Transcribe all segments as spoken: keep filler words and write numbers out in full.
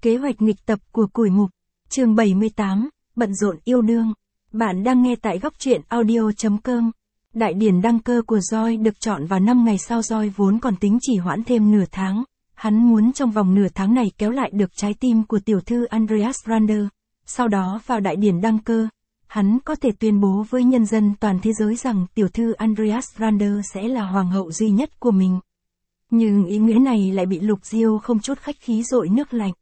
Kế hoạch nghịch tập của Củi Mục, chương bảy mươi tám, bận rộn yêu đương. Bạn đang nghe tại góc truyện audio chấm com. Đại điển đăng cơ của Joy được chọn vào năm ngày sau. Joy vốn còn tính chỉ hoãn thêm nửa tháng. Hắn muốn trong vòng nửa tháng này kéo lại được trái tim của tiểu thư Andreas Rander. Sau đó vào đại điển đăng cơ, hắn có thể tuyên bố với nhân dân toàn thế giới rằng tiểu thư Andreas Rander sẽ là hoàng hậu duy nhất của mình. Nhưng ý nghĩa này lại bị Lục Diêu không chút khách khí dội nước lạnh.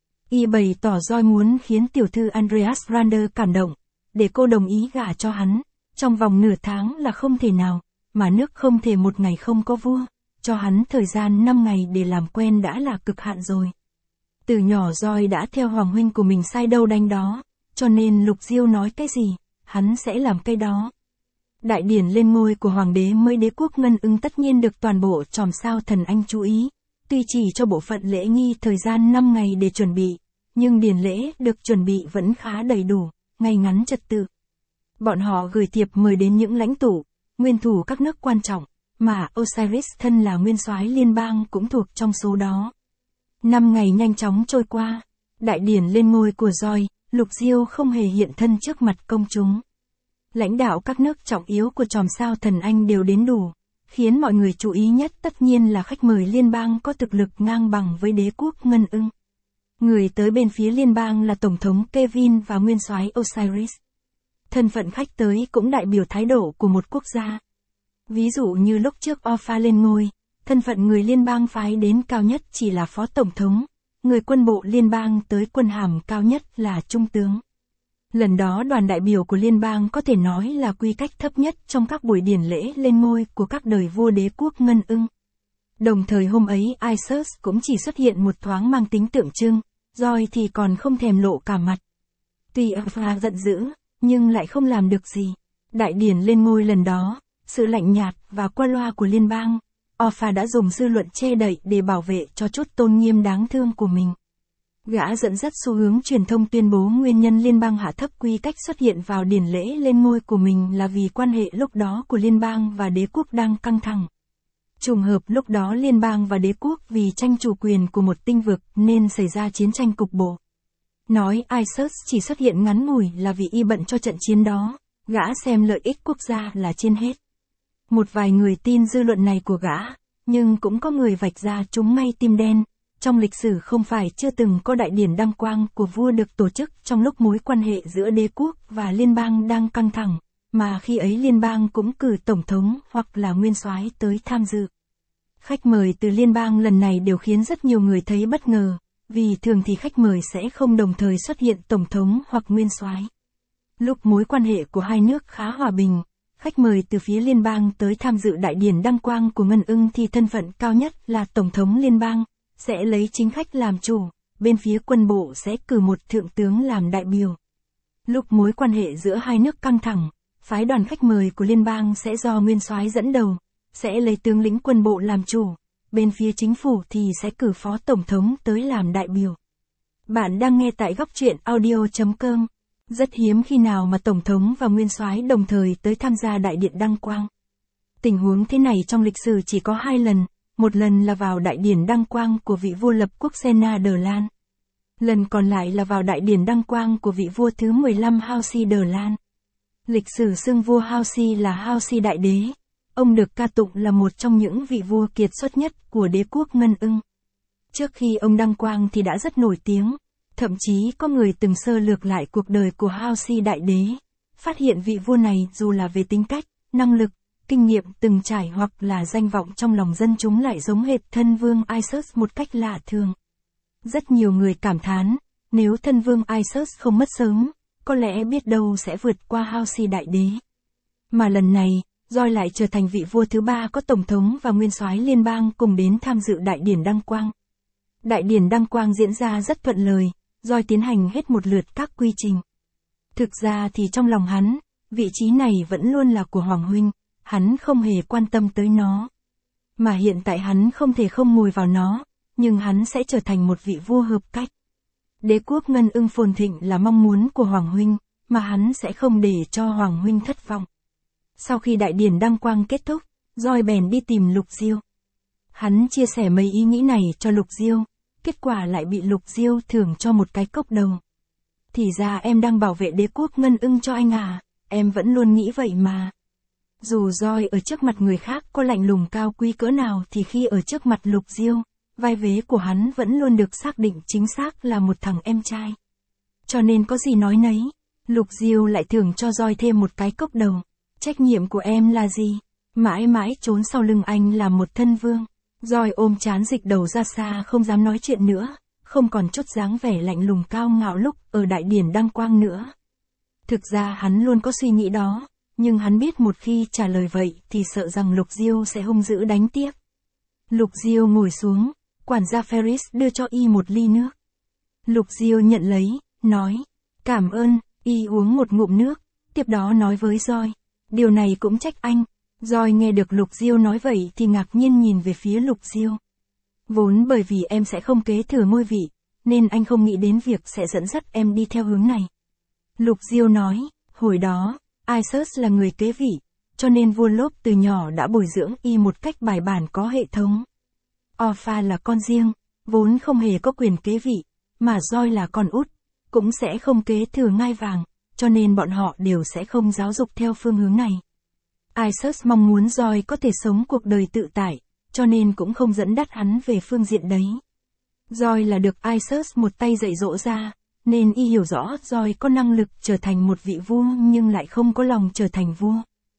Y bày tỏ Joy muốn khiến tiểu thư Andreas Rander cảm động, để cô đồng ý gả cho hắn. Trong vòng nửa tháng là không thể nào, mà nước không thể một ngày không có vua, cho hắn thời gian năm ngày để làm quen đã là cực hạn rồi. Từ nhỏ Joy đã theo hoàng huynh của mình sai đâu đánh đó, cho nên Lục Diêu nói cái gì, hắn sẽ làm cái đó. Đại điển lên ngôi của hoàng đế mới đế quốc Ngân Ưng tất nhiên được toàn bộ chòm sao thần anh chú ý, tuy chỉ cho bộ phận lễ nghi thời gian năm ngày để chuẩn bị, nhưng điển lễ được chuẩn bị vẫn khá đầy đủ, ngay ngắn trật tự. Bọn họ gửi thiệp mời đến những lãnh tụ, nguyên thủ các nước quan trọng, mà Osiris thân là nguyên soái liên bang cũng thuộc trong số đó. Năm ngày nhanh chóng trôi qua, đại điển lên ngôi của Joy, Lục Diêu không hề hiện thân trước mặt công chúng. Lãnh đạo các nước trọng yếu của chòm sao thần Anh đều đến đủ, khiến mọi người chú ý nhất tất nhiên là khách mời liên bang có thực lực ngang bằng với đế quốc Ngân Ưng. Người tới bên phía liên bang là Tổng thống Kevin và nguyên soái Osiris. Thân phận khách tới cũng đại biểu thái độ của một quốc gia. Ví dụ như lúc trước Orpha lên ngôi, thân phận người liên bang phái đến cao nhất chỉ là phó tổng thống, người quân bộ liên bang tới quân hàm cao nhất là trung tướng. Lần đó đoàn đại biểu của liên bang có thể nói là quy cách thấp nhất trong các buổi điển lễ lên ngôi của các đời vua đế quốc Ngân Ưng. Đồng thời hôm ấy Isus cũng chỉ xuất hiện một thoáng mang tính tượng trưng, Joy thì còn không thèm lộ cả mặt. Tuy Orpha giận dữ, nhưng lại không làm được gì. Đại điển lên ngôi lần đó, sự lạnh nhạt và qua loa của liên bang, Orpha đã dùng dư luận che đậy để bảo vệ cho chút tôn nghiêm đáng thương của mình. Gã dẫn dắt xu hướng truyền thông tuyên bố nguyên nhân liên bang hạ thấp quy cách xuất hiện vào điển lễ lên ngôi của mình là vì quan hệ lúc đó của liên bang và đế quốc đang căng thẳng. Trùng hợp lúc đó liên bang và đế quốc vì tranh chủ quyền của một tinh vực nên xảy ra chiến tranh cục bộ. Nói Isus chỉ xuất hiện ngắn ngủi là vì y bận cho trận chiến đó, gã xem lợi ích quốc gia là trên hết. Một vài người tin dư luận này của gã, nhưng cũng có người vạch ra chúng may tim đen. Trong lịch sử không phải chưa từng có đại điển đăng quang của vua được tổ chức trong lúc mối quan hệ giữa đế quốc và liên bang đang căng thẳng, mà khi ấy liên bang cũng cử tổng thống hoặc là nguyên soái tới tham dự. Khách mời từ liên bang lần này đều khiến rất nhiều người thấy bất ngờ, vì thường thì khách mời sẽ không đồng thời xuất hiện tổng thống hoặc nguyên soái. Lúc mối quan hệ của hai nước khá hòa bình, khách mời từ phía liên bang tới tham dự đại điển đăng quang của Ngân Ưng thì thân phận cao nhất là tổng thống liên bang, sẽ lấy chính khách làm chủ, bên phía quân bộ sẽ cử một thượng tướng làm đại biểu. Lúc mối quan hệ giữa hai nước căng thẳng, phái đoàn khách mời của liên bang sẽ do nguyên soái dẫn đầu, sẽ lấy tướng lĩnh quân bộ làm chủ, bên phía chính phủ thì sẽ cử phó tổng thống tới làm đại biểu. Bạn đang nghe tại góc truyện audio chấm com. Rất hiếm khi nào mà tổng thống và nguyên soái đồng thời tới tham gia đại điện đăng quang. Tình huống thế này trong lịch sử chỉ có hai lần. Một lần là vào đại điển đăng quang của vị vua lập quốc Senna Đờ Lan. Lần còn lại là vào đại điển đăng quang của vị vua thứ mười lăm Hausi Đờ Lan. Lịch sử xưng vua Hausi là Hausi Đại Đế. Ông được ca tụng là một trong những vị vua kiệt xuất nhất của đế quốc Ngân Ưng. Trước khi ông đăng quang thì đã rất nổi tiếng. Thậm chí có người từng sơ lược lại cuộc đời của Hausi Đại Đế. Phát hiện vị vua này dù là về tính cách, năng lực, kinh nghiệm từng trải hoặc là danh vọng trong lòng dân chúng lại giống hệt thân vương Isus một cách lạ thường. Rất nhiều người cảm thán, nếu thân vương Isus không mất sớm, có lẽ biết đâu sẽ vượt qua Hausi Đại Đế. Mà lần này, Joy lại trở thành vị vua thứ ba có tổng thống và nguyên soái liên bang cùng đến tham dự đại điển đăng quang. Đại điển đăng quang diễn ra rất thuận lời, Joy tiến hành hết một lượt các quy trình. Thực ra thì trong lòng hắn, vị trí này vẫn luôn là của Hoàng huynh. Hắn không hề quan tâm tới nó. Mà hiện tại hắn không thể không ngồi vào nó, nhưng hắn sẽ trở thành một vị vua hợp cách. Đế quốc Ngân Ưng phồn thịnh là mong muốn của Hoàng huynh, mà hắn sẽ không để cho Hoàng huynh thất vọng. Sau khi đại điển đăng quang kết thúc, Joy bèn đi tìm Lục Diêu. Hắn chia sẻ mấy ý nghĩ này cho Lục Diêu, kết quả lại bị Lục Diêu thưởng cho một cái cốc đầu. Thì ra em đang bảo vệ đế quốc Ngân Ưng cho anh à, em vẫn luôn nghĩ vậy mà. Dù Joy ở trước mặt người khác có lạnh lùng cao quý cỡ nào thì khi ở trước mặt Lục Diêu, vai vế của hắn vẫn luôn được xác định chính xác là một thằng em trai. Cho nên có gì nói nấy, Lục Diêu lại thưởng cho Joy thêm một cái cốc đầu. Trách nhiệm của em là gì? Mãi mãi trốn sau lưng anh là một thân vương. Joy ôm trán dịch đầu ra xa không dám nói chuyện nữa, không còn chút dáng vẻ lạnh lùng cao ngạo lúc ở đại điển đăng quang nữa. Thực ra hắn luôn có suy nghĩ đó, nhưng hắn biết một khi trả lời vậy thì sợ rằng Lục Diêu sẽ hung dữ đánh tiếp. Lục Diêu ngồi xuống, quản gia Ferris đưa cho y một ly nước. Lục Diêu nhận lấy, nói, cảm ơn, y uống một ngụm nước, tiếp đó nói với Joy, điều này cũng trách anh. Joy nghe được Lục Diêu nói vậy thì ngạc nhiên nhìn về phía Lục Diêu. Vốn bởi vì em sẽ không kế thừa ngôi vị, nên anh không nghĩ đến việc sẽ dẫn dắt em đi theo hướng này. Lục Diêu nói, hồi đó, Isus là người kế vị, cho nên vua Lốp từ nhỏ đã bồi dưỡng y một cách bài bản có hệ thống. Orpha là con riêng, vốn không hề có quyền kế vị, mà Joy là con út, cũng sẽ không kế thừa ngai vàng, cho nên bọn họ đều sẽ không giáo dục theo phương hướng này. Isus mong muốn Joy có thể sống cuộc đời tự tại, cho nên cũng không dẫn dắt hắn về phương diện đấy. Joy là được Isus một tay dạy dỗ ra, nên y hiểu rõ Joy có năng lực trở thành một vị vua nhưng lại không có lòng trở thành vua.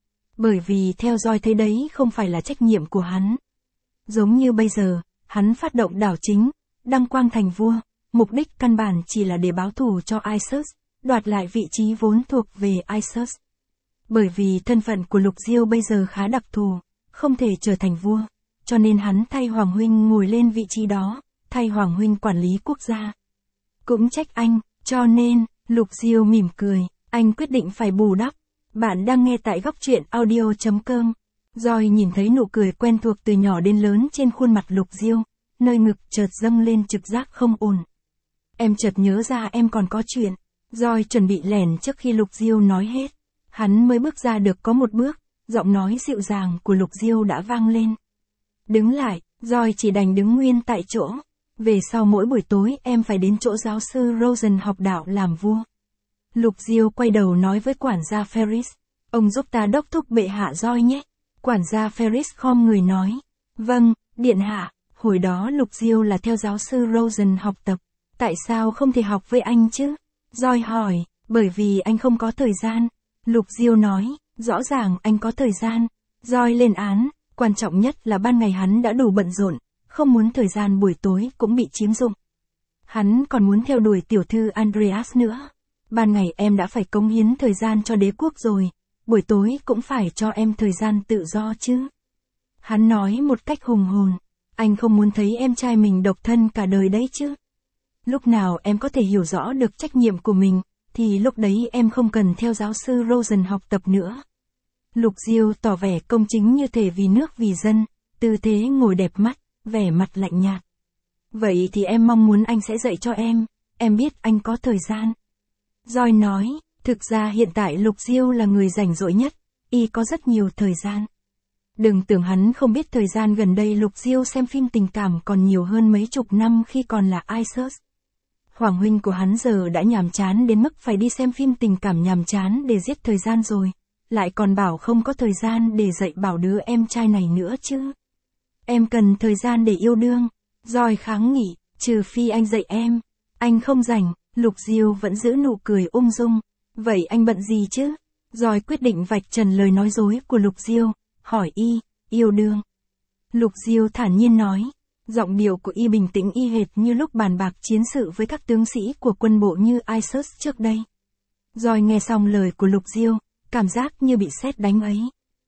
Bởi vì theo Joy thấy đấy không phải là trách nhiệm của hắn. Giống như bây giờ, hắn phát động đảo chính, đăng quang thành vua, mục đích căn bản chỉ là để báo thù cho Isus, đoạt lại vị trí vốn thuộc về Isus. Bởi vì thân phận của Lục Diêu bây giờ khá đặc thù, không thể trở thành vua, cho nên hắn thay Hoàng huynh ngồi lên vị trí đó, thay Hoàng huynh quản lý quốc gia. Cũng trách anh, cho nên, Lục Diêu mỉm cười, anh quyết định phải bù đắp. Bạn đang nghe tại góc truyện audio chấm com. Joy nhìn thấy nụ cười quen thuộc từ nhỏ đến lớn trên khuôn mặt Lục Diêu, nơi ngực chợt dâng lên trực giác không ổn. Em chợt nhớ ra em còn có chuyện. Joy chuẩn bị lẻn trước khi Lục Diêu nói hết. Hắn mới bước ra được có một bước, giọng nói dịu dàng của Lục Diêu đã vang lên. Đứng lại, Joy chỉ đành đứng nguyên tại chỗ. Về sau mỗi buổi tối em phải đến chỗ giáo sư Rosen học đạo làm vua. Lục Diêu quay đầu nói với quản gia Ferris, ông giúp ta đốc thúc bệ hạ Joy nhé. Quản gia Ferris khom người nói, vâng, điện hạ. Hồi đó Lục Diêu là theo giáo sư Rosen học tập, tại sao không thể học với anh chứ? Joy hỏi, bởi vì anh không có thời gian. Lục Diêu nói, rõ ràng anh có thời gian. Joy lên án, quan trọng nhất là ban ngày hắn đã đủ bận rộn, không muốn thời gian buổi tối cũng bị chiếm dụng. Hắn còn muốn theo đuổi tiểu thư Andreas nữa. Ban ngày em đã phải cống hiến thời gian cho đế quốc rồi, buổi tối cũng phải cho em thời gian tự do chứ. Hắn nói một cách hùng hồn, anh không muốn thấy em trai mình độc thân cả đời đấy chứ. Lúc nào em có thể hiểu rõ được trách nhiệm của mình, thì lúc đấy em không cần theo giáo sư Rosen học tập nữa. Lục Diêu tỏ vẻ công chính như thể vì nước vì dân, tư thế ngồi đẹp mắt, vẻ mặt lạnh nhạt. Vậy thì em mong muốn anh sẽ dạy cho em, em biết anh có thời gian. Joy nói, thực ra hiện tại Lục Diêu là người rảnh rỗi nhất, y có rất nhiều thời gian. Đừng tưởng hắn không biết thời gian gần đây Lục Diêu xem phim tình cảm còn nhiều hơn mấy chục năm khi còn là Isus. Hoàng huynh của hắn giờ đã nhàm chán đến mức phải đi xem phim tình cảm nhàm chán để giết thời gian rồi, lại còn bảo không có thời gian để dạy bảo đứa em trai này nữa chứ. Em cần thời gian để yêu đương. Joy kháng nghị, trừ phi anh dạy em. Anh không rảnh. Lục Diêu vẫn giữ nụ cười ung dung. Vậy anh bận gì chứ? Joy quyết định vạch trần lời nói dối của Lục Diêu, hỏi y, yêu đương. Lục Diêu thản nhiên nói, giọng điệu của y bình tĩnh y hệt như lúc bàn bạc chiến sự với các tướng sĩ của quân bộ như Isus trước đây. Joy nghe xong lời của Lục Diêu, cảm giác như bị sét đánh ấy.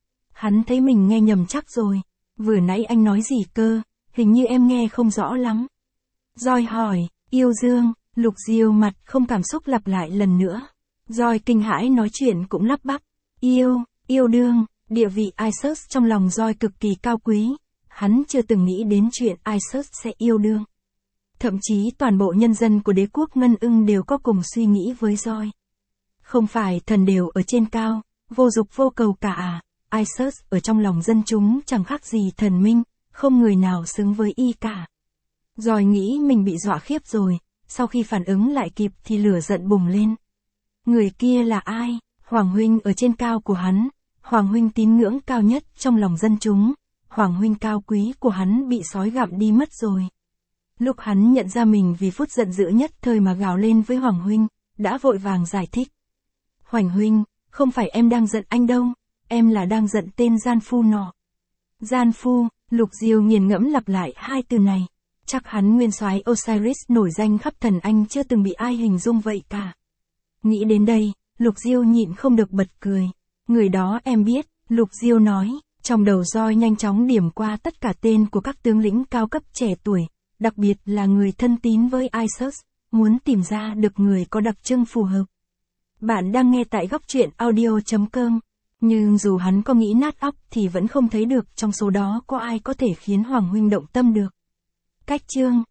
Hắn thấy mình nghe nhầm chắc rồi. Vừa nãy anh nói gì cơ, hình như em nghe không rõ lắm. Joy hỏi, yêu dương. Lục Diêu mặt không cảm xúc lặp lại lần nữa. Joy kinh hãi nói chuyện cũng lắp bắp. Yêu, yêu đương, địa vị Isus trong lòng Joy cực kỳ cao quý. Hắn chưa từng nghĩ đến chuyện Isus sẽ yêu đương. Thậm chí toàn bộ nhân dân của đế quốc Ngân Ưng đều có cùng suy nghĩ với Joy. Không phải thần đều ở trên cao, vô dục vô cầu cả à, Isus ở trong lòng dân chúng chẳng khác gì thần minh, không người nào xứng với y cả. Rồi nghĩ mình bị dọa khiếp rồi, sau khi phản ứng lại kịp thì lửa giận bùng lên. Người kia là ai? Hoàng huynh ở trên cao của hắn, Hoàng huynh tín ngưỡng cao nhất trong lòng dân chúng, Hoàng huynh cao quý của hắn bị sói gặm đi mất rồi. Lúc hắn nhận ra mình vì phút giận dữ nhất thời mà gào lên với Hoàng huynh, đã vội vàng giải thích. Hoàng huynh, không phải em đang giận anh đâu, em là đang giận tên gian phu nọ. Gian phu, Lục Diêu nghiền ngẫm lặp lại hai từ này. Chắc hắn nguyên soái Osiris nổi danh khắp thần Anh chưa từng bị ai hình dung vậy cả. Nghĩ đến đây, Lục Diêu nhịn không được bật cười. Người đó em biết, Lục Diêu nói, trong đầu Joy nhanh chóng điểm qua tất cả tên của các tướng lĩnh cao cấp trẻ tuổi, đặc biệt là người thân tín với Isis, muốn tìm ra được người có đặc trưng phù hợp. Bạn đang nghe tại góc truyện audio chấm com, nhưng dù hắn có nghĩ nát óc thì vẫn không thấy được trong số đó có ai có thể khiến Hoàng huynh động tâm được. Cách chương